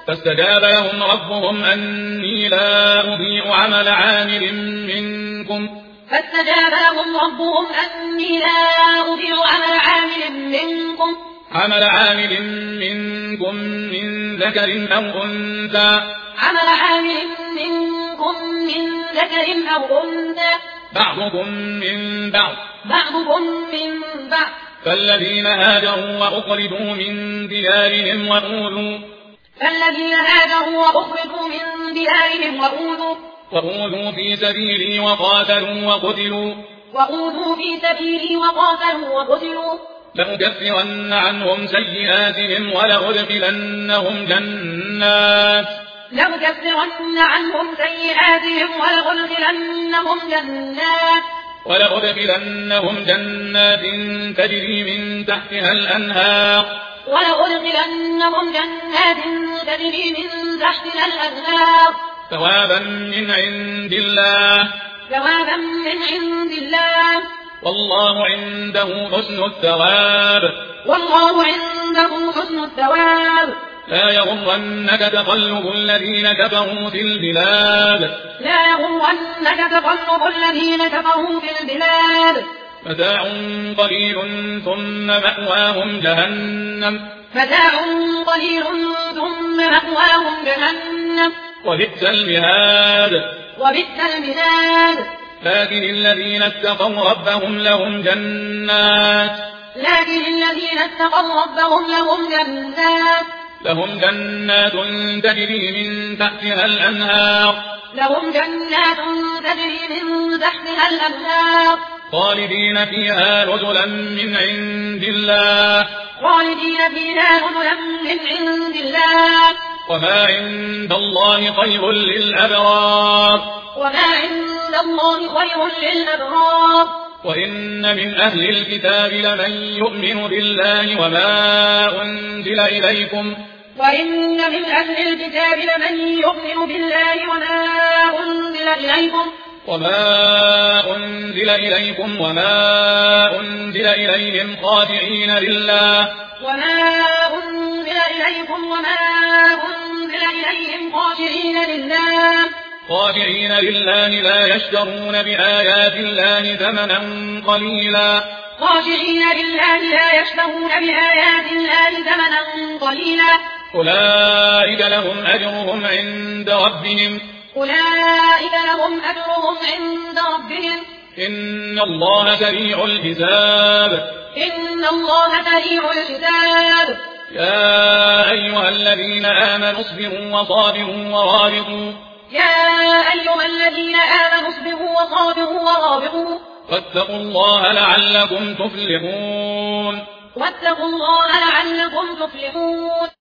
فاستجاب لهم ربهم أني لا أضيع عمل عامل منكم عمل عامل منكم من ذكر أو أنثى بعضكم من بعض فالذين هاجروا وأخرجوا من ديارهم وأوذوا في سبيلي وقتلوا لأكفرن عنهم سيئاتهم ولأدخلنهم جنات تجري من تحتها الأنهار ثوابا من عند الله والله عنده حسن الثواب لا يغرنك تقلب الذين كفروا في البلاد متاع قليل ثم مأواهم جهنم وبئس المهاد لكن الذين اتقوا ربهم لهم جنات تجري من تحتها الأنهار خالدين فيها نزلا من عند الله وما عند الله خير للأبرار وإن من أهل الكتاب لمن يؤمن بالله وما أنزل إليكم وما أنزل إليهم خاشعين لله لا يشترون بآيات الله ثمنا قليلا أولئك لهم أجرهم عند ربهم إن الله سريع الحساب يا أيها الذين آمنوا اصبروا وصابروا واتقوا الله لعلكم تفلحون